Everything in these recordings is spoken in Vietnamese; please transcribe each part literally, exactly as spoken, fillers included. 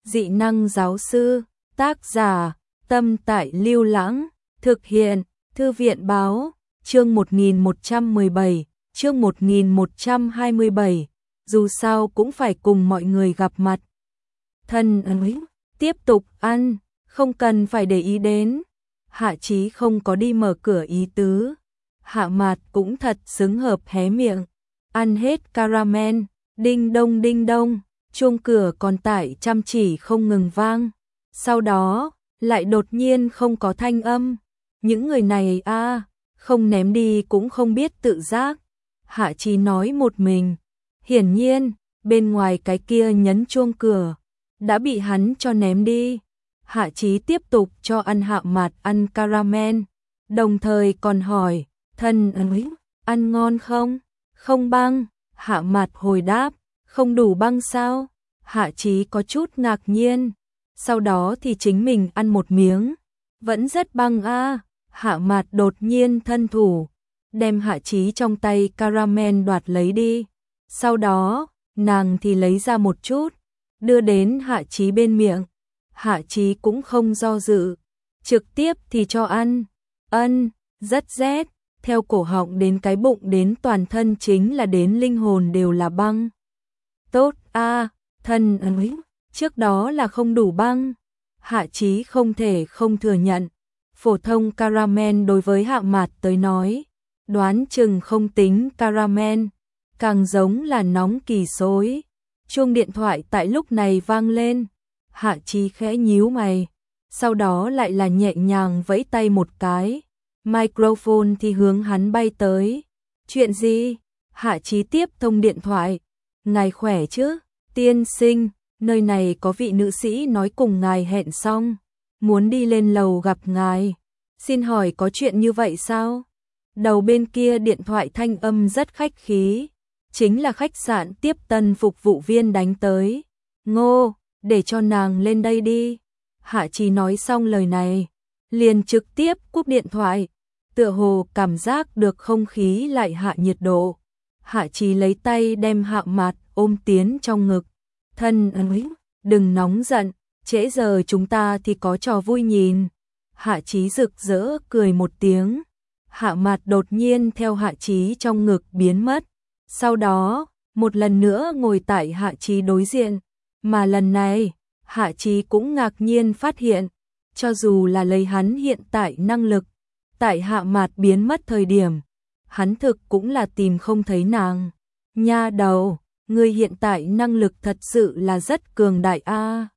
Dị năng giáo sư, tác giả, Tâm Tại Lưu Lãng, thực hiện, Thư viện báo, chương một nghìn một trăm mười bảy, chương một nghìn một trăm hai mươi bảy, dù sao cũng phải cùng mọi người gặp mặt. Thân ơi, tiếp tục ăn, không cần phải để ý đến. Hạ Chí không có đi mở cửa ý tứ. Hạ Mạt cũng thật xứng hợp hé miệng, ăn hết caramel, đinh đông đinh đông, chuông cửa còn tải chăm chỉ không ngừng vang. Sau đó, lại đột nhiên không có thanh âm. Những người này a, à, không ném đi cũng không biết tự giác. Hạ Chí nói một mình. Hiển nhiên, bên ngoài cái kia nhấn chuông cửa đã bị hắn cho ném đi. Hạ Chí tiếp tục cho ăn Hạ Mạt ăn caramel, đồng thời còn hỏi, thân ơi, ăn ngon không? Không băng. Hạ Mạt hồi đáp, không đủ băng sao? Hạ Chí có chút ngạc nhiên, sau đó thì chính mình ăn một miếng, vẫn rất băng a. À. Hạ Mạt đột nhiên thân thủ, đem Hạ Chí trong tay caramel đoạt lấy đi. Sau đó, nàng thì lấy ra một chút, đưa đến Hạ Chí bên miệng. Hạ Chí cũng không do dự, trực tiếp thì cho ăn. Ân, rất rét, theo cổ họng đến cái bụng đến toàn thân chính là đến linh hồn đều là băng. Tốt a, à, thân ơi, trước đó là không đủ băng. Hạ Chí không thể không thừa nhận, phổ thông caramel đối với Hạ Mạt tới nói, đoán chừng không tính caramel, càng giống là nóng kỳ xối. Chuông điện thoại tại lúc này vang lên. Hạ Chí khẽ nhíu mày, sau đó lại là nhẹ nhàng vẫy tay một cái, microphone thì hướng hắn bay tới. Chuyện gì? Hạ Chí tiếp thông điện thoại. Ngài khỏe chứ? Tiên sinh, nơi này có vị nữ sĩ nói cùng ngài hẹn xong, muốn đi lên lầu gặp ngài. Xin hỏi có chuyện như vậy sao? Đầu bên kia điện thoại thanh âm rất khách khí, chính là khách sạn tiếp tân phục vụ viên đánh tới. Ngô, để cho nàng lên đây đi. Hạ Chí nói xong lời này, liền trực tiếp cúp điện thoại, tựa hồ cảm giác được không khí lại hạ nhiệt độ. Hạ Chí lấy tay đem Hạ Mạt ôm tiến trong ngực. Thân ơi, đừng nóng giận, trễ giờ chúng ta thì có trò vui nhìn. Hạ Chí rực rỡ cười một tiếng. Hạ Mạt đột nhiên theo Hạ Chí trong ngực biến mất. Sau đó, một lần nữa ngồi tại Hạ Chí đối diện. Mà lần này, Hạ Chí cũng ngạc nhiên phát hiện, cho dù là lấy hắn hiện tại năng lực, tại Hạ Mạt biến mất thời điểm, hắn thực cũng là tìm không thấy nàng. Nha đầu, ngươi hiện tại năng lực thật sự là rất cường đại a. À.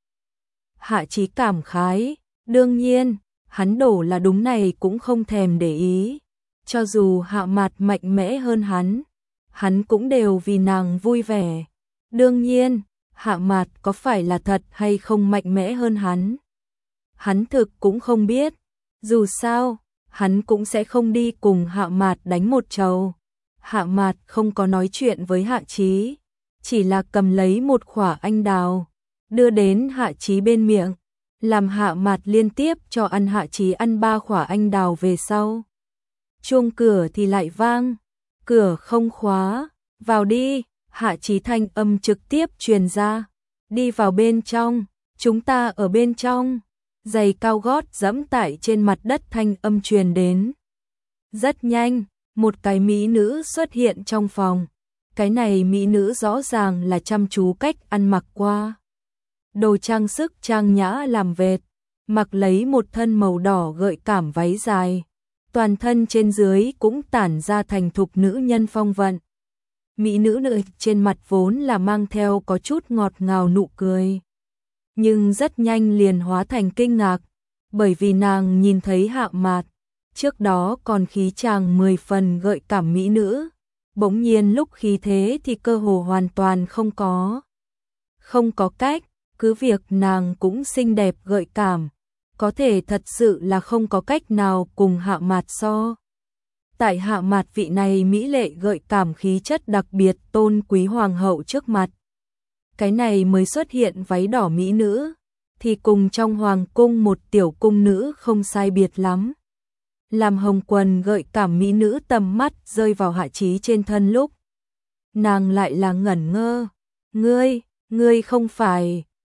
Hạ Chí cảm khái, đương nhiên, hắn đổ là đúng này cũng không thèm để ý. Cho dù Hạ Mạt mạnh mẽ hơn hắn, hắn cũng đều vì nàng vui vẻ. Đương nhiên, Hạ Mạt có phải là thật hay không mạnh mẽ hơn hắn, hắn thực cũng không biết. Dù sao, hắn cũng sẽ không đi cùng Hạ Mạt đánh một trầu. Hạ Mạt không có nói chuyện với Hạ Chí, chỉ là cầm lấy một quả anh đào, đưa đến Hạ Chí bên miệng, làm Hạ Mạt liên tiếp cho ăn. Hạ Chí ăn ba quả anh đào về sau, chuông cửa thì lại vang, cửa không khóa, vào đi. Hạ Chí thanh âm trực tiếp truyền ra, đi vào bên trong, chúng ta ở bên trong. Giày cao gót dẫm tại trên mặt đất thanh âm truyền đến. Rất nhanh, một cái mỹ nữ xuất hiện trong phòng. Cái này mỹ nữ rõ ràng là chăm chú cách ăn mặc qua. Đồ trang sức trang nhã làm vệt, mặc lấy một thân màu đỏ gợi cảm váy dài. Toàn thân trên dưới cũng tản ra thành thục nữ nhân phong vận. Mỹ nữ nữ trên mặt vốn là mang theo có chút ngọt ngào nụ cười, nhưng rất nhanh liền hóa thành kinh ngạc, bởi vì nàng nhìn thấy Hạ Mạt, trước đó còn khí chàng mười phần gợi cảm mỹ nữ, bỗng nhiên lúc khí thế thì cơ hồ hoàn toàn không có. Không có cách, cứ việc nàng cũng xinh đẹp gợi cảm, có thể thật sự là không có cách nào cùng Hạ Mạt so. Tại Hạ Mạt vị này mỹ lệ gợi cảm khí chất đặc biệt tôn quý hoàng hậu trước mặt, cái này mới xuất hiện váy đỏ mỹ nữ, thì cùng trong hoàng cung một tiểu cung nữ không sai biệt lắm. Làm hồng quần gợi cảm mỹ nữ tầm mắt rơi vào Hạ Chí trên thân lúc, nàng lại là ngẩn ngơ. Ngươi, ngươi không phải,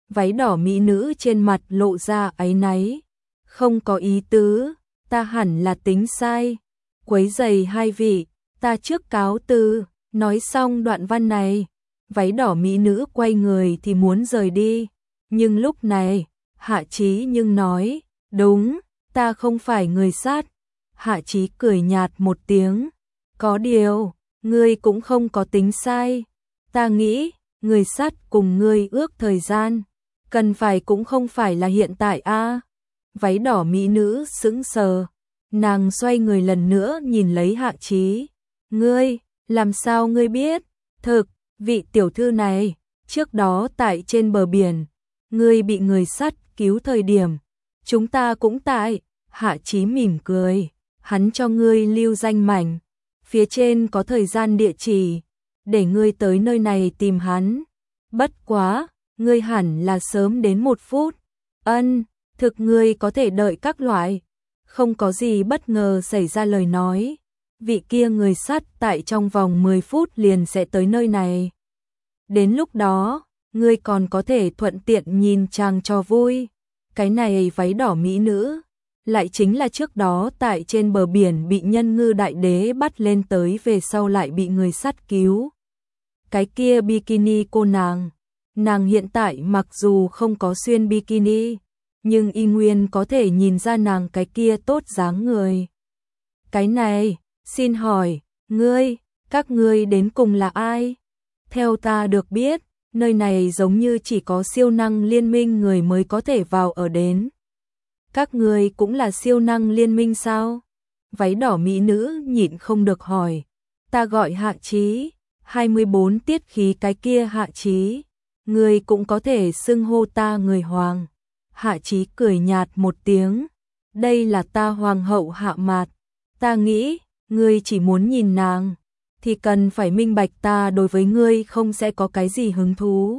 Váy đỏ mỹ nữ trên mặt lộ ra áy náy. Không có ý tứ, ta hẳn là tính sai. Quấy giày hai vị, ta trước cáo từ. Nói xong đoạn văn này, váy đỏ mỹ nữ quay người thì muốn rời đi. Nhưng lúc này, Hạ Chí nhưng nói, đúng, ta không phải người sát. Hạ Chí cười nhạt một tiếng, có điều, ngươi cũng không có tính sai. Ta nghĩ, người sát cùng ngươi ước thời gian, cần phải cũng không phải là hiện tại a. Váy đỏ mỹ nữ sững sờ, nàng xoay người lần nữa nhìn lấy Hạ Chí. Ngươi, làm sao ngươi biết? Thực, vị tiểu thư này, trước đó tại trên bờ biển, ngươi bị người sắt cứu thời điểm, chúng ta cũng tại. Hạ Chí mỉm cười, hắn cho ngươi lưu danh mảnh, phía trên có thời gian địa chỉ, để ngươi tới nơi này tìm hắn. Bất quá, ngươi hẳn là sớm đến một phút. Ân, thực ngươi có thể đợi các loại. Không có gì bất ngờ xảy ra lời nói. Vị kia người sắt tại trong vòng mười phút liền sẽ tới nơi này. Đến lúc đó, ngươi còn có thể thuận tiện nhìn chàng cho vui. Cái này váy đỏ mỹ nữ, lại chính là trước đó tại trên bờ biển bị nhân ngư đại đế bắt lên tới về sau lại bị người sắt cứu. Cái kia bikini cô nàng, nàng hiện tại mặc dù không có xuyên bikini, nhưng y nguyên có thể nhìn ra nàng cái kia tốt dáng người. Cái này, xin hỏi, ngươi, các ngươi đến cùng là ai? Theo ta được biết, nơi này giống như chỉ có siêu năng liên minh người mới có thể vào ở đến. Các ngươi cũng là siêu năng liên minh sao? Váy đỏ mỹ nữ nhịn không được hỏi. Ta gọi Hạ Chí, hai mươi bốn tiết khí cái kia Hạ Chí. Ngươi cũng có thể xưng hô ta người hoàng. Hạ Chí cười nhạt một tiếng. Đây là ta hoàng hậu Hạ Mạt. Ta nghĩ, ngươi chỉ muốn nhìn nàng, thì cần phải minh bạch ta đối với ngươi không sẽ có cái gì hứng thú.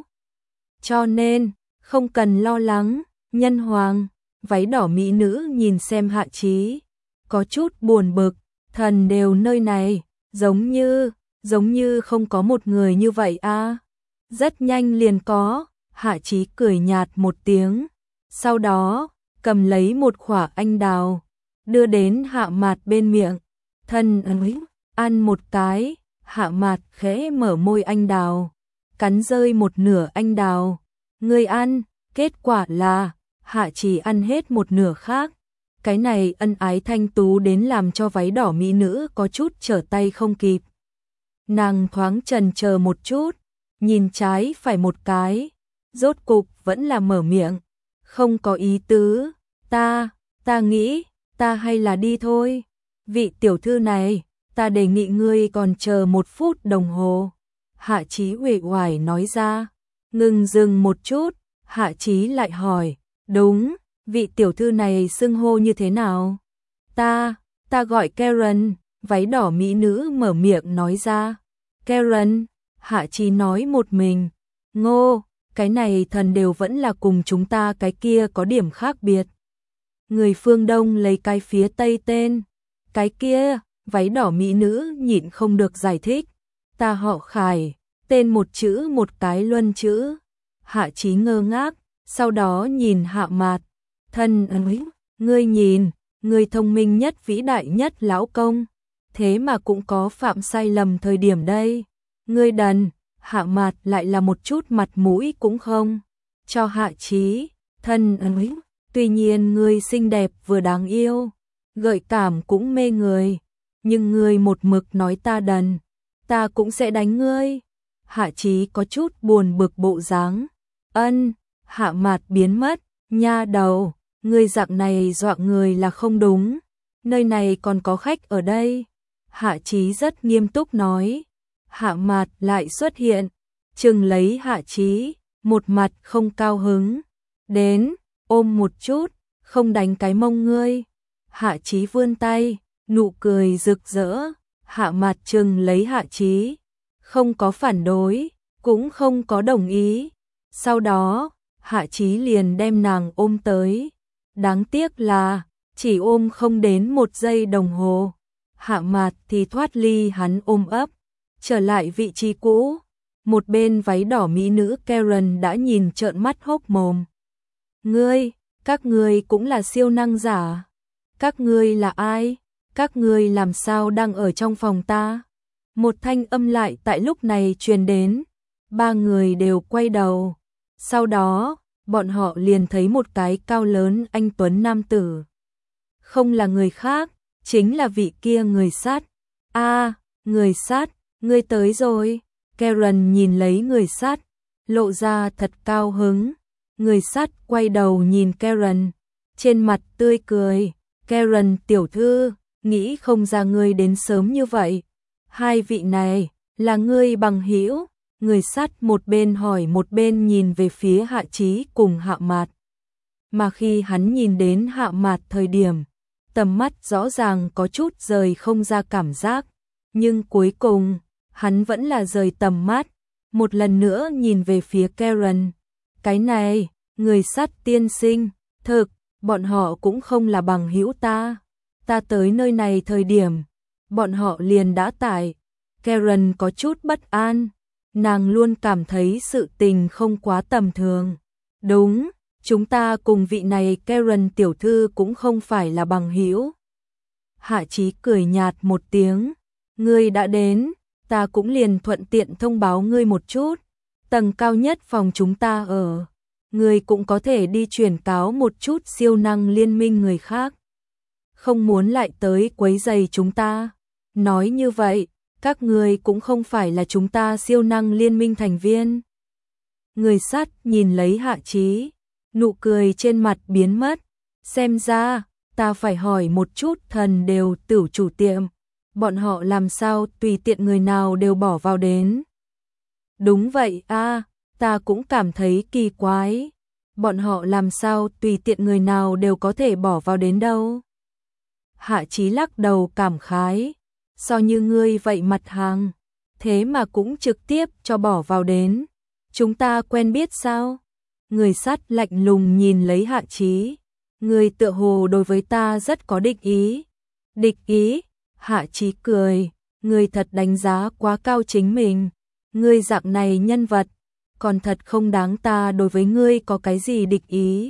Cho nên, không cần lo lắng, nhân hoàng. Váy đỏ mỹ nữ nhìn xem Hạ Chí, có chút buồn bực, thần đều nơi này, giống như, giống như không có một người như vậy a. Rất nhanh liền có, Hạ Chí cười nhạt một tiếng, sau đó, cầm lấy một quả anh đào, đưa đến Hạ Mạt bên miệng, thân ấy, ăn một cái, Hạ Mạt khẽ mở môi anh đào, cắn rơi một nửa anh đào, ngươi ăn, kết quả là Hạ Chí ăn hết một nửa khác. Cái này ân ái thanh tú đến làm cho váy đỏ mỹ nữ có chút trở tay không kịp. Nàng thoáng chần chờ một chút, nhìn trái phải một cái, rốt cục vẫn là mở miệng, không có ý tứ, ta, ta nghĩ, ta hay là đi thôi. Vị tiểu thư này, ta đề nghị ngươi còn chờ một phút đồng hồ. Hạ Chí uể oải nói ra, ngừng dừng một chút, Hạ Chí lại hỏi, đúng, vị tiểu thư này xưng hô như thế nào? Ta, ta gọi Karen, váy đỏ mỹ nữ mở miệng nói ra. Karen, Hạ Chí nói một mình, ngô, cái này thần đều vẫn là cùng chúng ta cái kia có điểm khác biệt. Người phương Đông lấy cái phía Tây tên, cái kia, váy đỏ mỹ nữ nhịn không được giải thích. Ta họ Khải, tên một chữ một cái luân chữ. Hạ Chí ngơ ngác. Sau đó nhìn Hạ Mạt, thân ấy, ngươi nhìn, ngươi thông minh nhất vĩ đại nhất lão công, thế mà cũng có phạm sai lầm thời điểm đây. Ngươi đần, Hạ Mạt lại là một chút mặt mũi cũng không cho Hạ Chí, thân ấy, tuy nhiên ngươi xinh đẹp vừa đáng yêu, gợi cảm cũng mê người, nhưng ngươi một mực nói ta đần, ta cũng sẽ đánh ngươi. Hạ Chí có chút buồn bực bộ dáng. Ân, Hạ Mạt biến mất, nha đầu, ngươi dạng này dọa người là không đúng, nơi này còn có khách ở đây. Hạ Chí rất nghiêm túc nói. Hạ Mạt lại xuất hiện, chừng lấy Hạ Chí, một mặt không cao hứng, đến, ôm một chút, không đánh cái mông ngươi. Hạ Chí vươn tay, nụ cười rực rỡ, Hạ Mạt chừng lấy Hạ Chí, không có phản đối, cũng không có đồng ý. Sau đó, Hạ Chí liền đem nàng ôm tới. Đáng tiếc là, chỉ ôm không đến một giây đồng hồ. Hạ Mạt thì thoát ly hắn ôm ấp, trở lại vị trí cũ. Một bên váy đỏ mỹ nữ Karen đã nhìn trợn mắt hốc mồm. Ngươi, các ngươi cũng là siêu năng giả. Các ngươi là ai? Các ngươi làm sao đang ở trong phòng ta? Một thanh âm lại tại lúc này truyền đến. Ba người đều quay đầu. Sau đó, bọn họ liền thấy một cái cao lớn anh tuấn nam tử. Không là người khác, chính là vị kia người sát. A, người sát, ngươi tới rồi. Karen nhìn lấy người sát, lộ ra thật cao hứng. Người sát quay đầu nhìn Karen, trên mặt tươi cười. Karen tiểu thư, nghĩ không ra ngươi đến sớm như vậy. Hai vị này, là ngươi bằng hữu? Người sát một bên hỏi một bên nhìn về phía Hạ Chí cùng Hạ Mạt. Mà khi hắn nhìn đến Hạ Mạt thời điểm, tầm mắt rõ ràng có chút rời không ra cảm giác. Nhưng cuối cùng, hắn vẫn là rời tầm mắt, một lần nữa nhìn về phía Karen. Cái này, người sát tiên sinh, thực, bọn họ cũng không là bằng hữu ta. Ta tới nơi này thời điểm, bọn họ liền đã tại. Karen có chút bất an, nàng luôn cảm thấy sự tình không quá tầm thường. Đúng, chúng ta cùng vị này Karen tiểu thư cũng không phải là bằng hữu. Hạ Chí cười nhạt một tiếng, ngươi đã đến, ta cũng liền thuận tiện thông báo ngươi một chút. Tầng cao nhất phòng chúng ta ở, ngươi cũng có thể đi truyền cáo một chút siêu năng liên minh người khác. Không muốn lại tới quấy rầy chúng ta. Nói như vậy, các ngươi cũng không phải là chúng ta siêu năng liên minh thành viên. Người sát nhìn lấy Hạ Chí, nụ cười trên mặt biến mất. Xem ra, ta phải hỏi một chút thần đều tử chủ tiệm. Bọn họ làm sao tùy tiện người nào đều bỏ vào đến. Đúng vậy a, ta cũng cảm thấy kỳ quái. Bọn họ làm sao tùy tiện người nào đều có thể bỏ vào đến đâu. Hạ Chí lắc đầu cảm khái. So như ngươi vậy mặt hàng, thế mà cũng trực tiếp cho bỏ vào đến. Chúng ta quen biết sao? Người sát lạnh lùng nhìn lấy Hạ Chí. Ngươi tựa hồ đối với ta rất có địch ý. Địch ý? Hạ Chí cười. Ngươi thật đánh giá quá cao chính mình. Ngươi dạng này nhân vật, còn thật không đáng ta đối với ngươi có cái gì địch ý.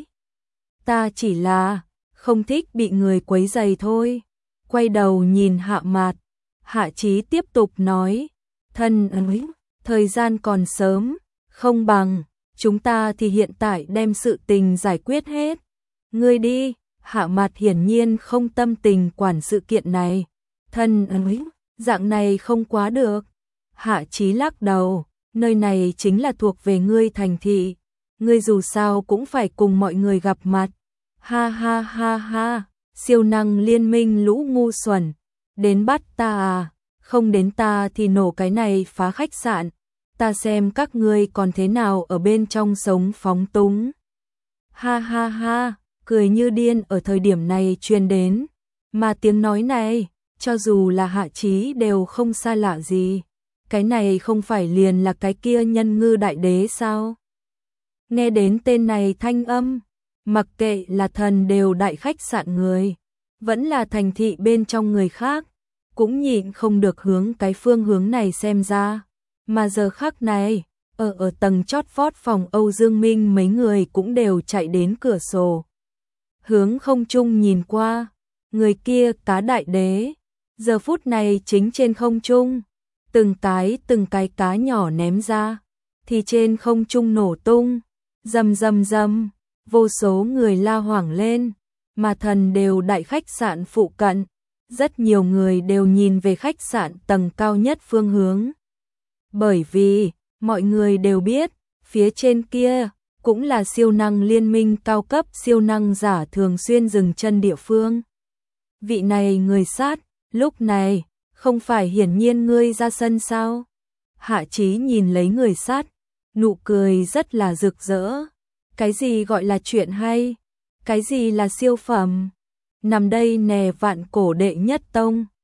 Ta chỉ là không thích bị người quấy rầy thôi. Quay đầu nhìn Hạ Mạt, Hạ Chí tiếp tục nói, thân ơi, thời gian còn sớm, không bằng, chúng ta thì hiện tại đem sự tình giải quyết hết. Ngươi đi. Hạ Mạt hiển nhiên không tâm tình quản sự kiện này. Thân ơi, dạng này không quá được. Hạ Chí lắc đầu, nơi này chính là thuộc về ngươi thành thị. Ngươi dù sao cũng phải cùng mọi người gặp mặt. Ha ha ha ha, siêu năng liên minh lũ ngu xuẩn. Đến bắt ta à, không đến ta thì nổ cái này phá khách sạn. Ta xem các ngươi còn thế nào ở bên trong sống phóng túng. Ha ha ha, cười như điên ở thời điểm này truyền đến. Mà tiếng nói này, cho dù là Hạ Chí đều không xa lạ gì. Cái này không phải liền là cái kia nhân ngư đại đế sao? Nghe đến tên này thanh âm, mặc kệ là thần đều đại khách sạn người, vẫn là thành thị bên trong người khác, cũng nhịn không được hướng cái phương hướng này xem ra. Mà giờ khắc này, ở ở tầng chót vót phòng Âu Dương Minh mấy người cũng đều chạy đến cửa sổ. Hướng không trung nhìn qua, người kia cá đại đế, giờ phút này chính trên không trung. Từng cái từng cái cá nhỏ ném ra, thì trên không trung nổ tung, rầm rầm rầm, vô số người la hoảng lên, mà thần đều đại khách sạn phụ cận, rất nhiều người đều nhìn về khách sạn tầng cao nhất phương hướng. Bởi vì, mọi người đều biết, phía trên kia, cũng là siêu năng liên minh cao cấp siêu năng giả thường xuyên dừng chân địa phương. Vị này người sát, lúc này, không phải hiển nhiên ngươi ra sân sao? Hạ Chí nhìn lấy người sát, nụ cười rất là rực rỡ. Cái gì gọi là chuyện hay? Cái gì là siêu phẩm? Nằm đây nè vạn cổ đệ nhất tông.